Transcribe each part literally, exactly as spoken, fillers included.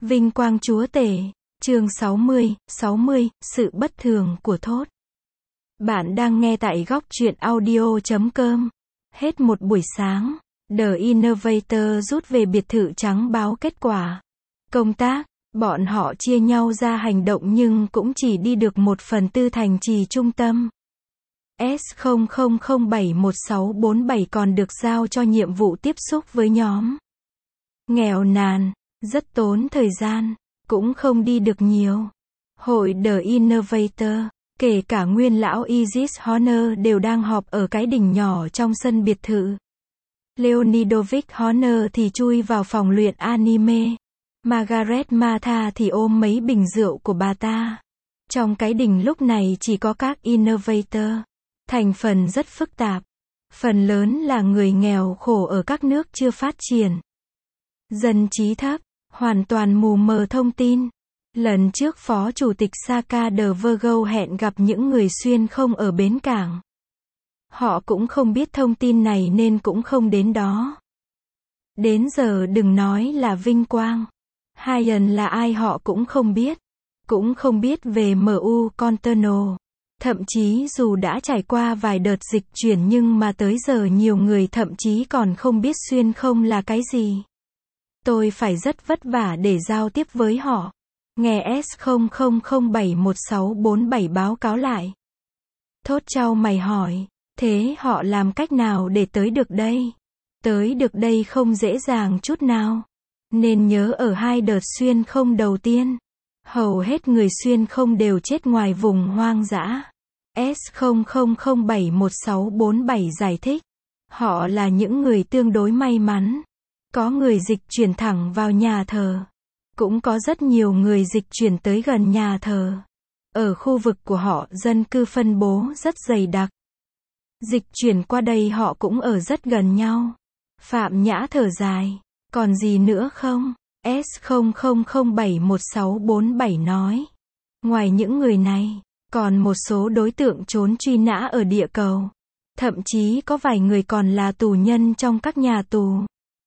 Vinh quang chúa tể. Chương sáu mươi, sáu mươi, sự bất thường của Thốt. Bạn đang nghe tại góc truyện audio chấm com. Hết một buổi sáng, The Innovator rút về biệt thự trắng báo kết quả công tác. Bọn họ chia nhau ra hành động nhưng cũng chỉ đi được một phần tư thành trì trung tâm. S không không không bảy một sáu bốn bảy còn được giao cho nhiệm vụ tiếp xúc với nhóm nghèo nàn, rất tốn thời gian, cũng không đi được nhiều. Hội The Innovator, kể cả nguyên lão Isis Horner đều đang họp ở cái đình nhỏ trong sân biệt thự. Leonidovic Horner thì chui vào phòng luyện anime. Margaret Martha thì ôm mấy bình rượu của bà ta. Trong cái đình lúc này chỉ có các innovator. Thành phần rất phức tạp. Phần lớn là người nghèo khổ ở các nước chưa phát triển. Dân trí thấp, hoàn toàn mù mờ thông tin. Lần trước Phó Chủ tịch Saka de Virgo hẹn gặp những người xuyên không ở bến cảng. Họ cũng không biết thông tin này nên cũng không đến đó. Đến giờ đừng nói là vinh quang. Hayen là ai họ cũng không biết. Cũng không biết về em u Conterno. Thậm chí dù đã trải qua vài đợt dịch chuyển nhưng mà tới giờ nhiều người thậm chí còn không biết xuyên không là cái gì. Tôi phải rất vất vả để giao tiếp với họ. Nghe S không không không bảy một sáu bốn bảy báo cáo lại. Thốt chau mày hỏi, thế họ làm cách nào để tới được đây? Tới được đây không dễ dàng chút nào. Nên nhớ ở hai đợt xuyên không đầu tiên, hầu hết người xuyên không đều chết ngoài vùng hoang dã. S không không không bảy một sáu bốn bảy giải thích, họ là những người tương đối may mắn. Có người dịch chuyển thẳng vào nhà thờ. Cũng có rất nhiều người dịch chuyển tới gần nhà thờ. Ở khu vực của họ dân cư phân bố rất dày đặc. Dịch chuyển qua đây họ cũng ở rất gần nhau. Phạm Nhã thở dài. Còn gì nữa không? S không không không bảy một sáu bốn bảy nói. Ngoài những người này, còn một số đối tượng trốn truy nã ở địa cầu. Thậm chí có vài người còn là tù nhân trong các nhà tù.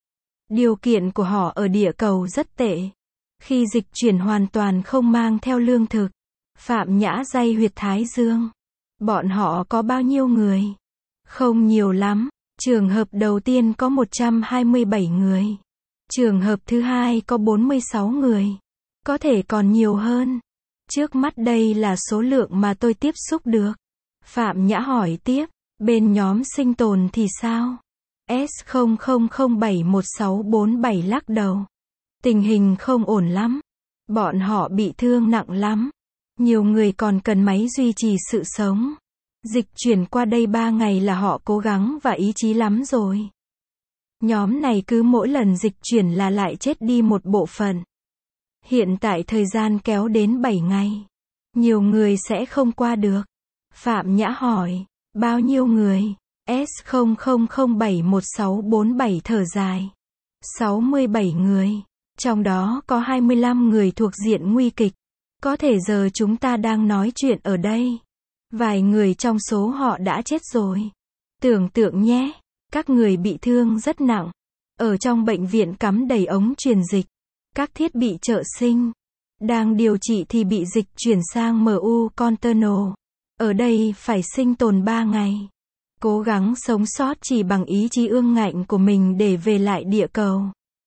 Điều kiện của họ ở địa cầu rất tệ. Khi dịch chuyển hoàn toàn không mang theo lương thực. Phạm Nhã day huyệt thái dương. Bọn họ có bao nhiêu người? Không nhiều lắm. Trường hợp đầu tiên có một trăm hai mươi bảy người. Trường hợp thứ hai có bốn mươi sáu người. Có thể còn nhiều hơn. Trước mắt đây là số lượng mà tôi tiếp xúc được. Phạm Nhã hỏi tiếp, bên nhóm sinh tồn thì sao? S không không không bảy một sáu bốn bảy lắc đầu. Tình hình không ổn lắm. Bọn họ bị thương nặng lắm. Nhiều người còn cần máy duy trì sự sống. Dịch chuyển qua đây ba ngày là họ cố gắng và ý chí lắm rồi. Nhóm này cứ mỗi lần dịch chuyển là lại chết đi một bộ phận. Hiện tại thời gian kéo đến bảy ngày. Nhiều người sẽ không qua được. Phạm Nhã hỏi, bao nhiêu người? S không không không bảy một sáu bốn bảy thở dài. sáu mươi bảy người. Trong đó có hai mươi lăm người thuộc diện nguy kịch. Có thể giờ chúng ta đang nói chuyện ở đây. Vài người trong số họ đã chết rồi. Tưởng tượng nhé. Các người bị thương rất nặng. Ở trong bệnh viện cắm đầy ống truyền dịch. Các thiết bị trợ sinh. Đang điều trị thì bị dịch chuyển sang em u Conterno. Ở đây phải sinh tồn ba ngày. Cố gắng sống sót chỉ bằng ý chí ương ngạnh của mình để về lại địa cầu.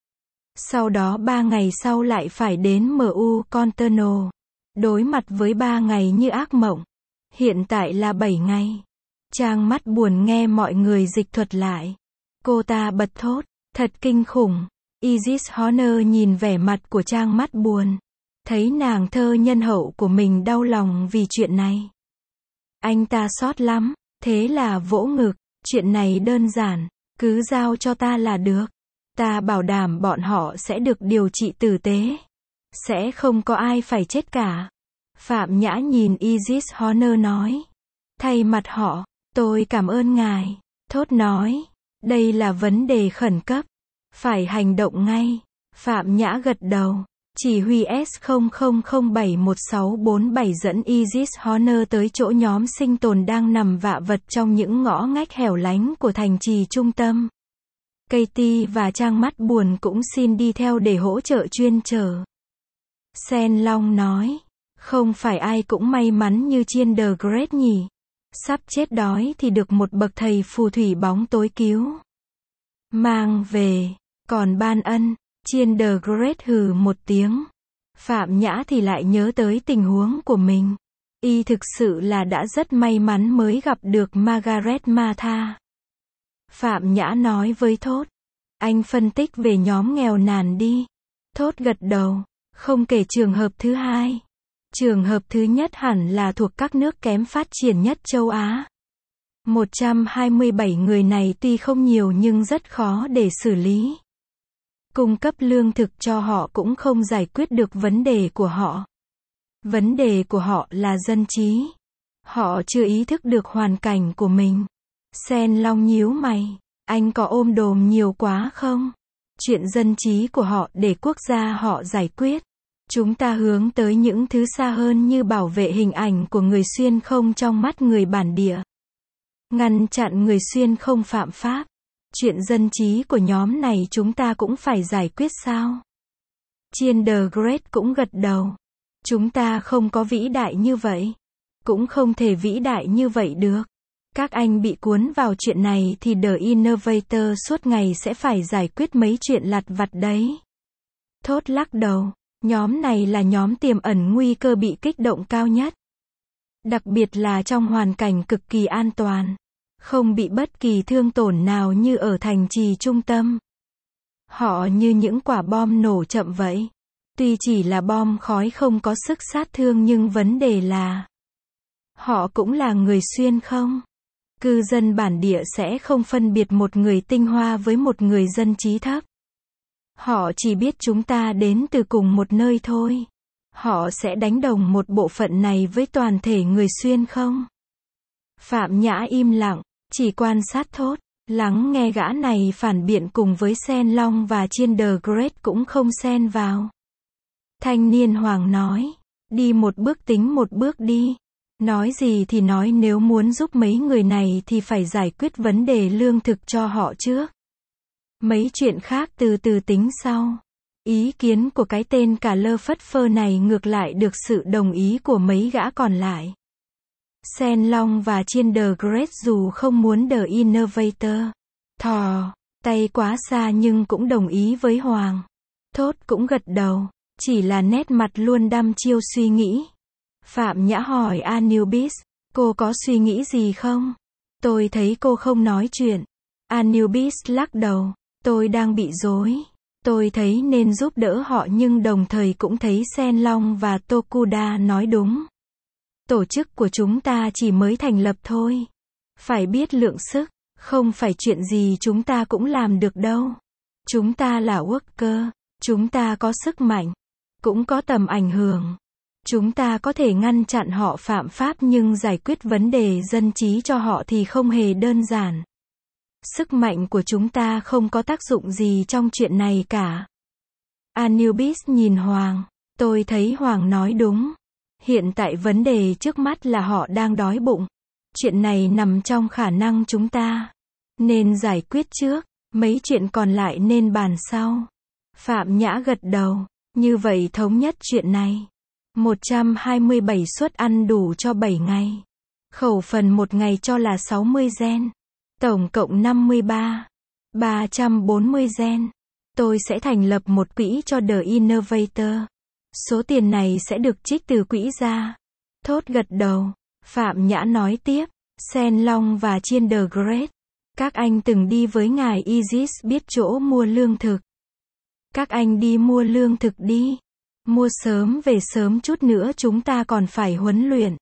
Sau đó ba ngày sau lại phải đến em u Conterno. Đối mặt với ba ngày như ác mộng. Hiện tại là bảy ngày. Trang mắt buồn nghe mọi người dịch thuật lại. Cô ta bật thốt, thật kinh khủng. Isis Horner nhìn vẻ mặt của Trang mắt buồn. Thấy nàng thơ nhân hậu của mình đau lòng vì chuyện này. Anh ta xót lắm, thế là vỗ ngực. Chuyện này đơn giản, cứ giao cho ta là được. Ta bảo đảm bọn họ sẽ được điều trị tử tế. Sẽ không có ai phải chết cả. Phạm Nhã nhìn Isis Horner nói. Thay mặt họ, tôi cảm ơn ngài. Thốt nói, đây là vấn đề khẩn cấp. Phải hành động ngay. Phạm Nhã gật đầu. Chỉ huy S không không không bảy một sáu bốn bảy dẫn Isis Horner tới chỗ nhóm sinh tồn đang nằm vạ vật trong những ngõ ngách hẻo lánh của thành trì trung tâm. Katie và Trang mắt buồn cũng xin đi theo để hỗ trợ chuyên chở. Sen Long nói. Không phải ai cũng may mắn như Chiên the Great nhỉ. Sắp chết đói thì được một bậc thầy phù thủy bóng tối cứu mang về. Còn ban ân, Chiên the Great hừ một tiếng. Phạm Nhã thì lại nhớ tới tình huống của mình. Y thực sự là đã rất may mắn mới gặp được Margaret Martha. Phạm Nhã nói với Thốt. Anh phân tích về nhóm nghèo nàn đi. Thốt gật đầu. Không kể trường hợp thứ hai. Trường hợp thứ nhất hẳn là thuộc các nước kém phát triển nhất châu Á. một trăm hai mươi bảy người này tuy không nhiều nhưng rất khó để xử lý. Cung cấp lương thực cho họ cũng không giải quyết được vấn đề của họ. Vấn đề của họ là dân trí. Họ chưa ý thức được hoàn cảnh của mình. Sen Long nhíu mày. Anh có ôm đồm nhiều quá không? Chuyện dân trí của họ để quốc gia họ giải quyết. Chúng ta hướng tới những thứ xa hơn như bảo vệ hình ảnh của người xuyên không trong mắt người bản địa. Ngăn chặn người xuyên không phạm pháp. Chuyện dân trí của nhóm này chúng ta cũng phải giải quyết sao? Chiên the Great cũng gật đầu. Chúng ta không có vĩ đại như vậy. Cũng không thể vĩ đại như vậy được. Các anh bị cuốn vào chuyện này thì The Innovator suốt ngày sẽ phải giải quyết mấy chuyện lặt vặt đấy. Thốt lắc đầu. Nhóm này là nhóm tiềm ẩn nguy cơ bị kích động cao nhất. Đặc biệt là trong hoàn cảnh cực kỳ an toàn. Không bị bất kỳ thương tổn nào như ở thành trì trung tâm. Họ như những quả bom nổ chậm vậy. Tuy chỉ là bom khói không có sức sát thương nhưng vấn đề là họ cũng là người xuyên không? Cư dân bản địa sẽ không phân biệt một người tinh hoa với một người dân trí thấp. Họ chỉ biết chúng ta đến từ cùng một nơi thôi. Họ sẽ đánh đồng một bộ phận này với toàn thể người xuyên không? Phạm Nhã im lặng, chỉ quan sát Thốt, lắng nghe gã này phản biện cùng với Sen Long và Chiên the Great cũng không xen vào. Thanh niên Hoàng nói, đi một bước tính một bước đi. Nói gì thì nói, nếu muốn giúp mấy người này thì phải giải quyết vấn đề lương thực cho họ trước. Mấy chuyện khác từ từ tính sau. Ý kiến của cái tên cả lơ phất phơ này ngược lại được sự đồng ý của mấy gã còn lại. Sen Long và Chiên the Great dù không muốn The Innovator thò tay quá xa nhưng cũng đồng ý với Hoàng. Thốt cũng gật đầu, chỉ là nét mặt luôn đăm chiêu suy nghĩ. Phạm Nhã hỏi Anubis, cô có suy nghĩ gì không? Tôi thấy cô không nói chuyện. Anubis lắc đầu, tôi đang bị rối. Tôi thấy nên giúp đỡ họ nhưng đồng thời cũng thấy Sen Long và Tokuda nói đúng. Tổ chức của chúng ta chỉ mới thành lập thôi. Phải biết lượng sức, không phải chuyện gì chúng ta cũng làm được đâu. Chúng ta là worker, chúng ta có sức mạnh, cũng có tầm ảnh hưởng. Chúng ta có thể ngăn chặn họ phạm pháp nhưng giải quyết vấn đề dân trí cho họ thì không hề đơn giản. Sức mạnh của chúng ta không có tác dụng gì trong chuyện này cả. Anubis nhìn Hoàng. Tôi thấy Hoàng nói đúng. Hiện tại vấn đề trước mắt là họ đang đói bụng. Chuyện này nằm trong khả năng chúng ta nên giải quyết trước. Mấy chuyện còn lại nên bàn sau. Phạm Nhã gật đầu. Như vậy thống nhất chuyện này. một trăm hai mươi bảy suất ăn đủ cho bảy ngày. Khẩu phần một ngày cho là sáu mươi gen. Tổng cộng năm mươi ba, ba trăm bốn mươi gen. Tôi sẽ thành lập một quỹ cho The Innovator. Số tiền này sẽ được trích từ quỹ ra. Thốt gật đầu. Phạm Nhã nói tiếp. Sen Long và Chiên the Great. Các anh từng đi với ngài Isis biết chỗ mua lương thực. Các anh đi mua lương thực đi. Mua sớm về sớm chút nữa chúng ta còn phải huấn luyện.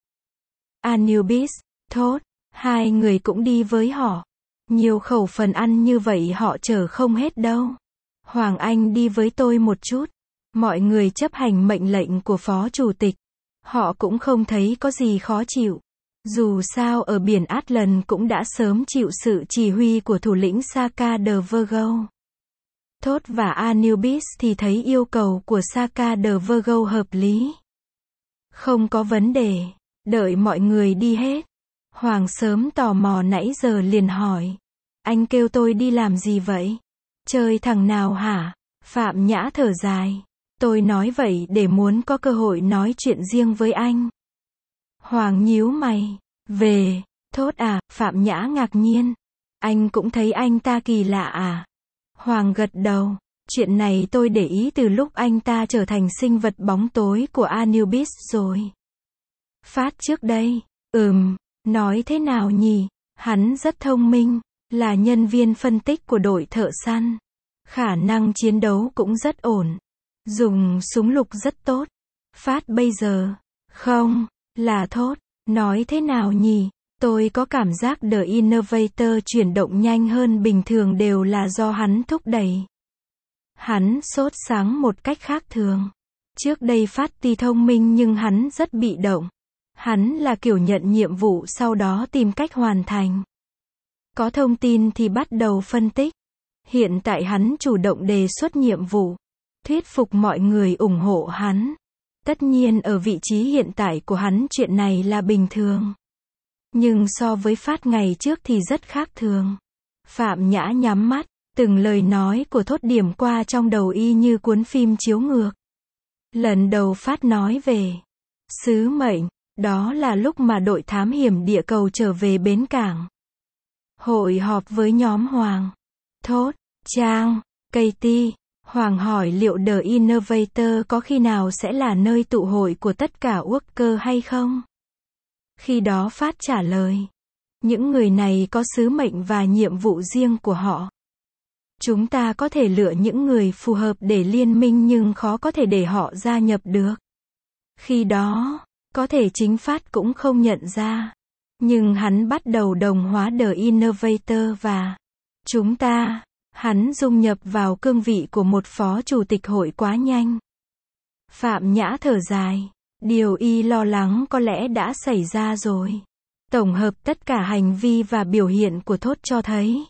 Anubis, Thốt, hai người cũng đi với họ. Nhiều khẩu phần ăn như vậy họ chở không hết đâu. Hoàng Anh đi với tôi một chút. Mọi người chấp hành mệnh lệnh của Phó Chủ tịch. Họ cũng không thấy có gì khó chịu. Dù sao ở biển Atlant cũng đã sớm chịu sự chỉ huy của thủ lĩnh Saka the Virgo. Thốt và Anubis thì thấy yêu cầu của Saka the Virgo hợp lý. Không có vấn đề. Đợi mọi người đi hết. Hoàng sớm tò mò nãy giờ liền hỏi. Anh kêu tôi đi làm gì vậy? Chơi thằng nào hả? Phạm Nhã thở dài. Tôi nói vậy để muốn có cơ hội nói chuyện riêng với anh. Hoàng nhíu mày. Về, thốt à, Phạm Nhã ngạc nhiên. Anh cũng thấy anh ta kỳ lạ à? Hoàng gật đầu. Chuyện này tôi để ý từ lúc anh ta trở thành sinh vật bóng tối của Anubis rồi. Phát trước đây. Ừm, nói thế nào nhỉ? Hắn rất thông minh, là nhân viên phân tích của đội thợ săn. Khả năng chiến đấu cũng rất ổn. Dùng súng lục rất tốt. Phát bây giờ. Không, là thốt. Nói thế nào nhỉ? Tôi có cảm giác The Innovator chuyển động nhanh hơn bình thường đều là do hắn thúc đẩy. Hắn sốt sáng một cách khác thường. Trước đây Phát tuy thông minh nhưng hắn rất bị động. Hắn là kiểu nhận nhiệm vụ sau đó tìm cách hoàn thành. Có thông tin thì bắt đầu phân tích. Hiện tại hắn chủ động đề xuất nhiệm vụ. Thuyết phục mọi người ủng hộ hắn. Tất nhiên ở vị trí hiện tại của hắn chuyện này là bình thường. Nhưng so với Phát ngày trước thì rất khác thường. Phạm Nhã nhắm mắt, từng lời nói của thốt điểm qua trong đầu y như cuốn phim chiếu ngược. Lần đầu Phát nói về sứ mệnh, đó là lúc mà đội thám hiểm địa cầu trở về bến cảng. Hội họp với nhóm Hoàng, Thốt, Trang, Katie. Hoàng hỏi liệu The Innovator có khi nào sẽ là nơi tụ hội của tất cả worker hay không? Khi đó Phát trả lời. Những người này có sứ mệnh và nhiệm vụ riêng của họ. Chúng ta có thể lựa những người phù hợp để liên minh nhưng khó có thể để họ gia nhập được. Khi đó, có thể chính Phát cũng không nhận ra. Nhưng hắn bắt đầu đồng hóa The Innovator và chúng ta. Hắn dung nhập vào cương vị của một phó chủ tịch hội quá nhanh. Phạm Nhã thở dài. Điều y lo lắng có lẽ đã xảy ra rồi. Tổng hợp tất cả hành vi và biểu hiện của Thốt cho thấy.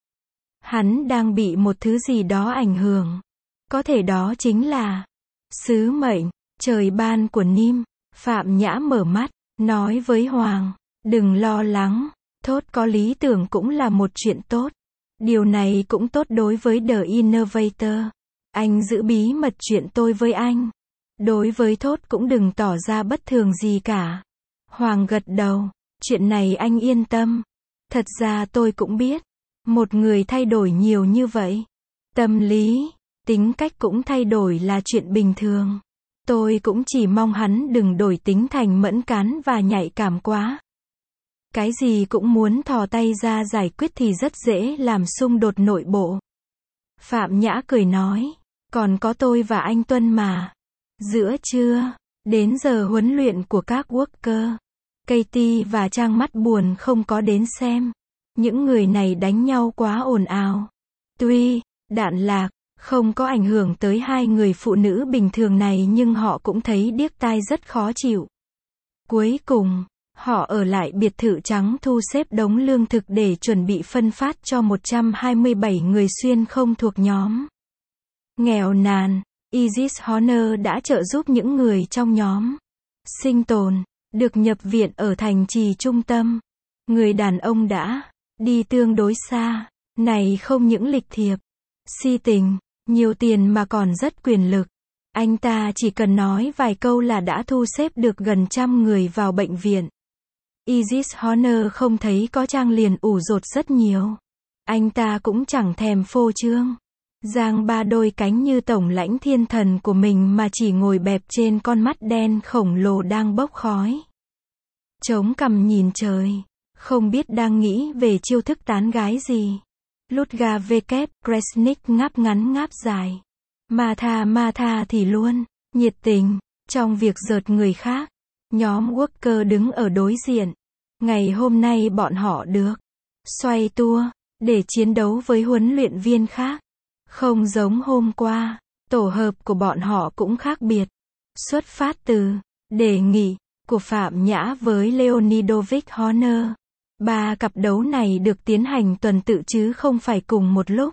Hắn đang bị một thứ gì đó ảnh hưởng. Có thể đó chính là sứ mệnh, trời ban của Nim. Phạm Nhã mở mắt, nói với Hoàng. Đừng lo lắng. Thốt có lý tưởng cũng là một chuyện tốt. Điều này cũng tốt đối với The Innovator. Anh giữ bí mật chuyện tôi với anh. Đối với Thốt cũng đừng tỏ ra bất thường gì cả. Hoàng gật đầu. Chuyện này anh yên tâm. Thật ra tôi cũng biết. Một người thay đổi nhiều như vậy. Tâm lý, tính cách cũng thay đổi là chuyện bình thường. Tôi cũng chỉ mong hắn đừng đổi tính thành mẫn cán và nhạy cảm quá. Cái gì cũng muốn thò tay ra giải quyết thì rất dễ làm xung đột nội bộ. Phạm Nhã cười nói. Còn có tôi và anh Tuân mà. Giữa trưa, đến giờ huấn luyện của các worker. Katie và Trang mắt buồn không có đến xem. Những người này đánh nhau quá ồn ào. Tuy, đạn lạc, không có ảnh hưởng tới hai người phụ nữ bình thường này nhưng họ cũng thấy điếc tai rất khó chịu. Cuối cùng, họ ở lại biệt thự trắng thu xếp đống lương thực để chuẩn bị phân phát cho một trăm hai mươi bảy người xuyên không thuộc nhóm. Nghèo nàn, Isis Horner đã trợ giúp những người trong nhóm sinh tồn, được nhập viện ở thành trì trung tâm. Người đàn ông đã đi tương đối xa, này không những lịch thiệp, si tình, nhiều tiền mà còn rất quyền lực. Anh ta chỉ cần nói vài câu là đã thu xếp được gần trăm người vào bệnh viện. Isis Horner không thấy có Trang liền ủ rột rất nhiều. Anh ta cũng chẳng thèm phô trương. Giang ba đôi cánh như tổng lãnh thiên thần của mình mà chỉ ngồi bẹp trên con mắt đen khổng lồ đang bốc khói. Chống cằm nhìn trời. Không biết đang nghĩ về chiêu thức tán gái gì. Ludga vkép, Kresnik ngáp ngắn ngáp dài. Martha Martha thì luôn, nhiệt tình, trong việc dợt người khác. Nhóm worker đứng ở đối diện. Ngày hôm nay bọn họ được xoay tua, để chiến đấu với huấn luyện viên khác. Không giống hôm qua, tổ hợp của bọn họ cũng khác biệt. Xuất phát từ đề nghị của Phạm Nhã với Leonidovich Horner. Ba cặp đấu này được tiến hành tuần tự chứ không phải cùng một lúc.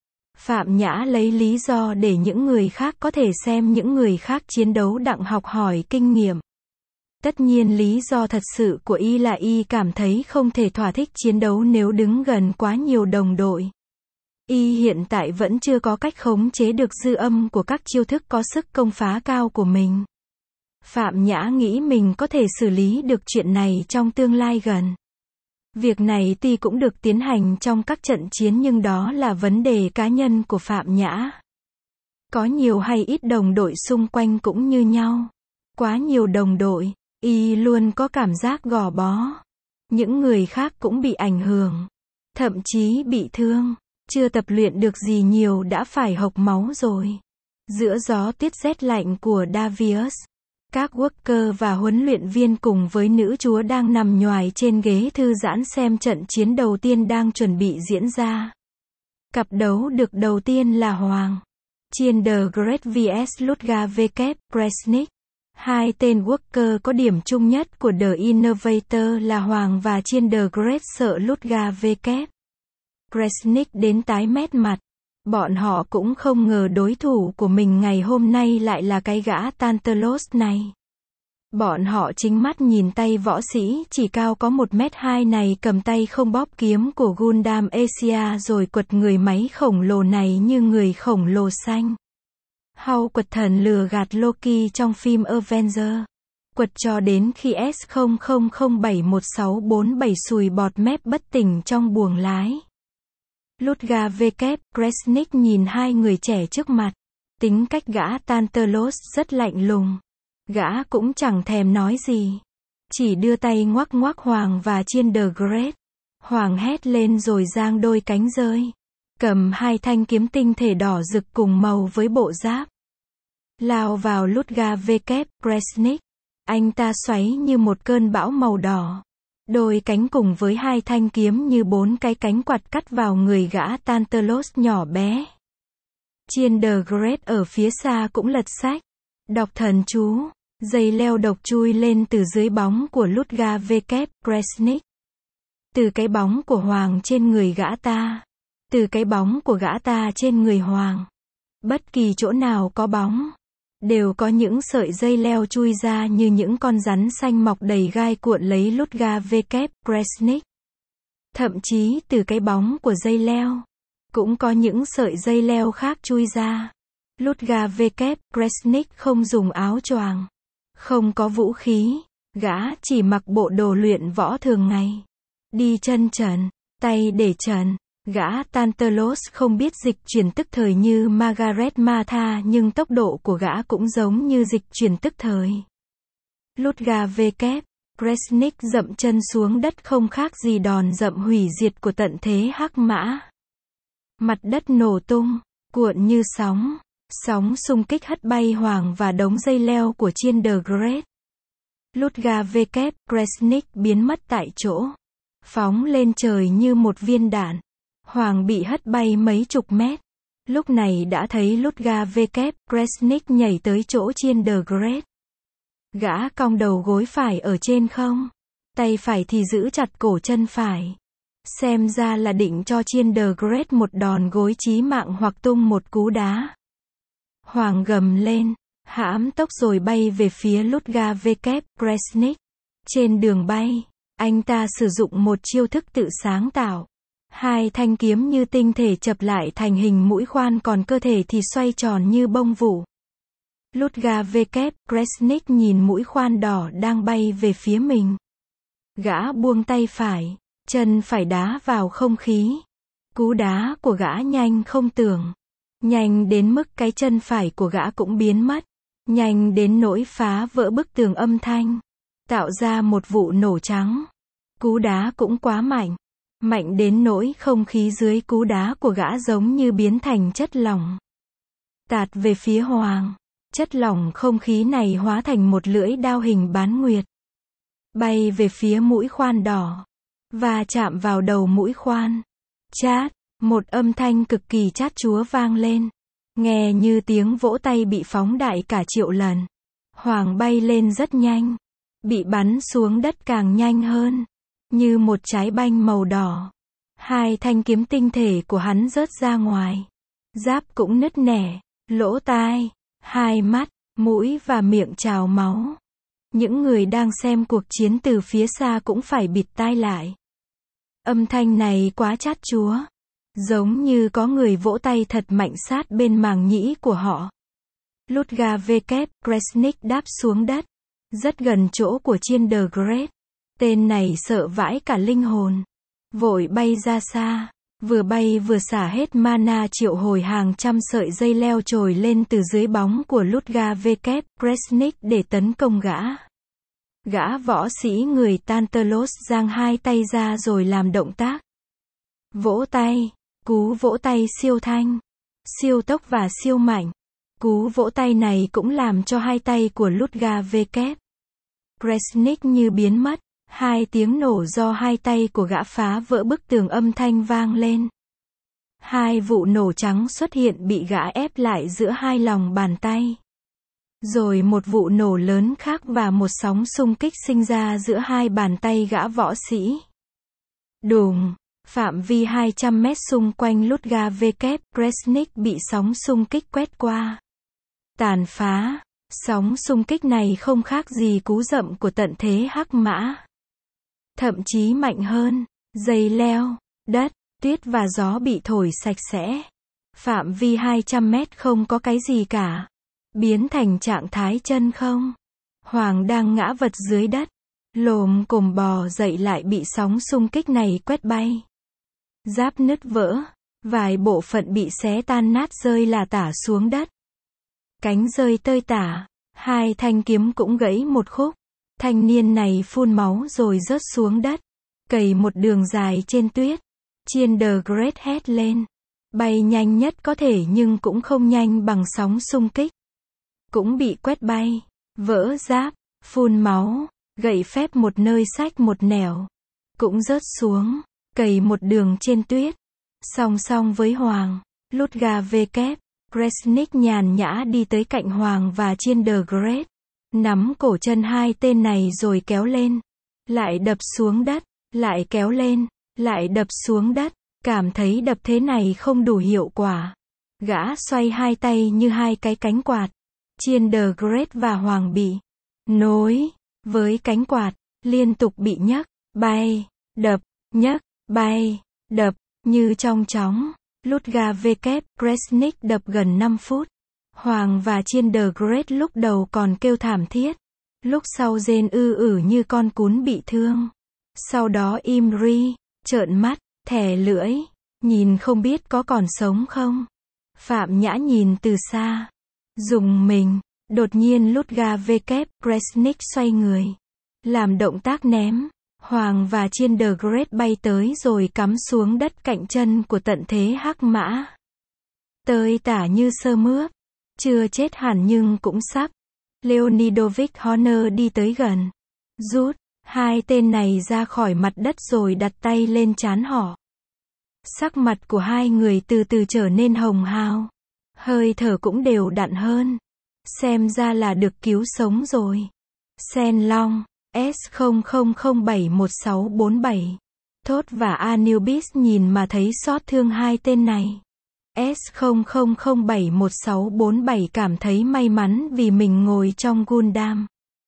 Phạm Nhã lấy lý do để những người khác có thể xem những người khác chiến đấu đặng học hỏi kinh nghiệm. Tất nhiên lý do thật sự của y là y cảm thấy không thể thỏa thích chiến đấu nếu đứng gần quá nhiều đồng đội. Y hiện tại vẫn chưa có cách khống chế được dư âm của các chiêu thức có sức công phá cao của mình. Phạm Nhã nghĩ mình có thể xử lý được chuyện này trong tương lai gần. Việc này tuy cũng được tiến hành trong các trận chiến nhưng đó là vấn đề cá nhân của Phạm Nhã. Có nhiều hay ít đồng đội xung quanh cũng như nhau. Quá nhiều đồng đội, y luôn có cảm giác gò bó. Những người khác cũng bị ảnh hưởng, thậm chí bị thương. Chưa tập luyện được gì nhiều đã phải hộc máu rồi. Giữa gió tuyết rét lạnh của Davius, các worker và huấn luyện viên cùng với nữ chúa đang nằm nhoài trên ghế thư giãn xem trận chiến đầu tiên đang chuẩn bị diễn ra. Cặp đấu được đầu tiên là Hoàng Chiên The Great vs Ludwig W. Kresnik. Hai tên worker có điểm chung nhất của The Innovator là Hoàng và Chiên The Great sợ Ludwig W. Kresnik đến tái mét mặt. Bọn họ cũng không ngờ đối thủ của mình ngày hôm nay lại là cái gã Tantalos này. Bọn họ chính mắt nhìn tay võ sĩ chỉ cao có một mét hai này cầm tay không bóp kiếm của Gundam Asia rồi quật người máy khổng lồ này như người khổng lồ xanh. Hao quật thần lừa gạt Loki trong phim Avenger. Quật cho đến khi S không không không bảy một sáu bốn bảy sùi bọt mép bất tỉnh trong buồng lái. Ludwig W. Kresnik nhìn hai người trẻ trước mặt. Tính cách gã Tantalos rất lạnh lùng. Gã cũng chẳng thèm nói gì. Chỉ đưa tay ngoắc ngoắc Hoàng và Chiên The Great. Hoàng hét lên rồi giang đôi cánh rơi. Cầm hai thanh kiếm tinh thể đỏ rực cùng màu với bộ giáp. Lao vào Ludwig W. Kresnik. Anh ta xoáy như một cơn bão màu đỏ. Đôi cánh cùng với hai thanh kiếm như bốn cái cánh quạt cắt vào người gã Tantalos nhỏ bé. Chiên The Great ở phía xa cũng lật sách. Đọc thần chú. Dây leo độc chui lên từ dưới bóng của Ludwig W. Kresnik. Từ cái bóng của Hoàng trên người gã ta. Từ cái bóng của gã ta trên người Hoàng. Bất kỳ chỗ nào có bóng, đều có những sợi dây leo chui ra như những con rắn xanh mọc đầy gai cuộn lấy Ludwig W. Kresnik. Thậm chí từ cái bóng của dây leo, cũng có những sợi dây leo khác chui ra. Ludwig W. Kresnik không dùng áo choàng, không có vũ khí, gã chỉ mặc bộ đồ luyện võ thường ngày. Đi chân trần, tay để trần. Gã Tantalos không biết dịch chuyển tức thời như Margaret Martha nhưng tốc độ của gã cũng giống như dịch chuyển tức thời. Ludwig W. Kresnik dậm chân xuống đất không khác gì đòn dậm hủy diệt của tận thế hắc mã. Mặt đất nổ tung, cuộn như sóng. Sóng xung kích hất bay Hoàng và đống dây leo của Chiên The Great. Ludwig W. Kresnik biến mất tại chỗ. Phóng lên trời như một viên đạn. Hoàng bị hất bay mấy chục mét. Lúc này đã thấy Ludwig W. Kresnik nhảy tới chỗ Chiên The Great. Gã cong đầu gối phải ở trên không. Tay phải thì giữ chặt cổ chân phải. Xem ra là định cho Chiên The Great một đòn gối chí mạng hoặc tung một cú đá. Hoàng gầm lên, hãm tốc rồi bay về phía Ludwig W. Kresnik. Trên đường bay, anh ta sử dụng một chiêu thức tự sáng tạo. Hai thanh kiếm như tinh thể chập lại thành hình mũi khoan còn cơ thể thì xoay tròn như bông vụ. Ludwig W. Kresnik nhìn mũi khoan đỏ đang bay về phía mình. Gã buông tay phải, chân phải đá vào không khí. Cú đá của gã nhanh không tưởng. Nhanh đến mức cái chân phải của gã cũng biến mất. Nhanh đến nỗi phá vỡ bức tường âm thanh. Tạo ra một vụ nổ trắng. Cú đá cũng quá mạnh. Mạnh đến nỗi không khí dưới cú đá của gã giống như biến thành chất lỏng. Tạt về phía Hoàng. Chất lỏng không khí này hóa thành một lưỡi đao hình bán nguyệt. Bay về phía mũi khoan đỏ. Và chạm vào đầu mũi khoan. Chát. Một âm thanh cực kỳ chát chúa vang lên. Nghe như tiếng vỗ tay bị phóng đại cả triệu lần. Hoàng bay lên rất nhanh. Bị bắn xuống đất càng nhanh hơn. Như một trái banh màu đỏ. Hai thanh kiếm tinh thể của hắn rớt ra ngoài. Giáp cũng nứt nẻ. Lỗ tai, hai mắt, mũi và miệng trào máu. Những người đang xem cuộc chiến từ phía xa cũng phải bịt tai lại. Âm thanh này quá chát chúa. Giống như có người vỗ tay thật mạnh sát bên màng nhĩ của họ. Ludwig Kresnik đáp xuống đất, rất gần chỗ của Chendergret. Tên này sợ vãi cả linh hồn. Vội bay ra xa. Vừa bay vừa xả hết mana triệu hồi hàng trăm sợi dây leo trồi lên từ dưới bóng của Ludwig Kresnik để tấn công gã. Gã võ sĩ người Tantalos giang hai tay ra rồi làm động tác vỗ tay. Cú vỗ tay siêu thanh, siêu tốc và siêu mạnh. Cú vỗ tay này cũng làm cho hai tay của Ludwig Kresnik như biến mất. Hai tiếng nổ do hai tay của gã phá vỡ bức tường âm thanh vang lên. Hai vụ nổ trắng xuất hiện bị gã ép lại giữa hai lòng bàn tay. Rồi một vụ nổ lớn khác và một sóng xung kích sinh ra giữa hai bàn tay gã võ sĩ. Đùng, phạm vi hai trăm mét xung quanh Ludwig Kresnik bị sóng xung kích quét qua. Tàn phá, sóng xung kích này không khác gì cú dậm của tận thế hắc mã. Thậm chí mạnh hơn, dây leo, đất, tuyết và gió bị thổi sạch sẽ. Phạm vi hai trăm mét không có cái gì cả. Biến thành trạng thái chân không. Hoàng đang ngã vật dưới đất. Lồm cồm bò dậy lại bị sóng xung kích này quét bay. Giáp nứt vỡ. Vài bộ phận bị xé tan nát rơi là tả xuống đất. Cánh rơi tơi tả. Hai thanh kiếm cũng gãy một khúc. Thanh niên này phun máu rồi rớt xuống đất. Cày một đường dài trên tuyết. Chendergret hét lên. Bay nhanh nhất có thể nhưng cũng không nhanh bằng sóng xung kích. Cũng bị quét bay. Vỡ giáp. Phun máu. Gậy phép một nơi xách một nẻo. Cũng rớt xuống. Cày một đường trên tuyết. Song song với Hoàng. Ludwig Kresnik nhàn nhã đi tới cạnh Hoàng và Chendergret. Nắm cổ chân hai tên này rồi kéo lên. Lại đập xuống đất. Lại kéo lên. Lại đập xuống đất. Cảm thấy đập thế này không đủ hiệu quả. Gã xoay hai tay như hai cái cánh quạt. Chendergret và Hoàng bị nối với cánh quạt. Liên tục bị nhấc, bay, đập, nhấc, bay, đập. Như trong chóng. Ludwig Kresnik đập gần năm phút. Hoàng và Chendergret lúc đầu còn kêu thảm thiết. Lúc sau rên ư ử như con cún bị thương. Sau đó im ri, trợn mắt, thè lưỡi, nhìn không biết có còn sống không. Phạm Nhã nhìn từ xa. Dùng mình. Đột nhiên Ludwig Kresnik xoay người. Làm động tác ném. Hoàng và Chendergret bay tới rồi cắm xuống đất cạnh chân của tận thế hắc mã. Tơi tả như sơ mướp. Chưa chết hẳn nhưng cũng sắp. Leonidovich Honor đi tới gần. Rút hai tên này ra khỏi mặt đất rồi đặt tay lên trán họ. Sắc mặt của hai người từ từ trở nên hồng hào. Hơi thở cũng đều đặn hơn. Xem ra là được cứu sống rồi. Sen Long, S không không không bảy một sáu bốn bảy. Thốt và Anubis nhìn mà thấy xót thương hai tên này. S không không không bảy một sáu bốn bảy cảm thấy may mắn vì mình ngồi trong Gundam.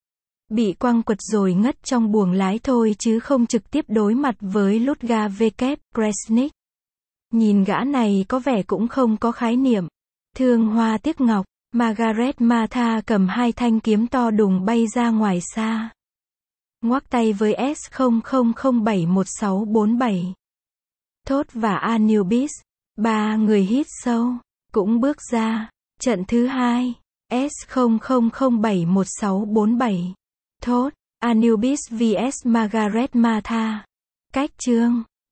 Bị quăng quật rồi ngất trong buồng lái thôi chứ không trực tiếp đối mặt với Ludwig Kresnik. Nhìn gã này có vẻ cũng không có khái niệm. Thương hoa tiếc ngọc, Margaret Martha cầm hai thanh kiếm to đùng bay ra ngoài xa. Ngoắc tay với S không không không bảy một sáu bốn bảy. Thốt và Anubis, ba người hít sâu, cũng bước ra. Trận thứ hai, S không không không bảy một sáu bốn bảy. Thốt, Anubis vs Margaret Martha. Cách chương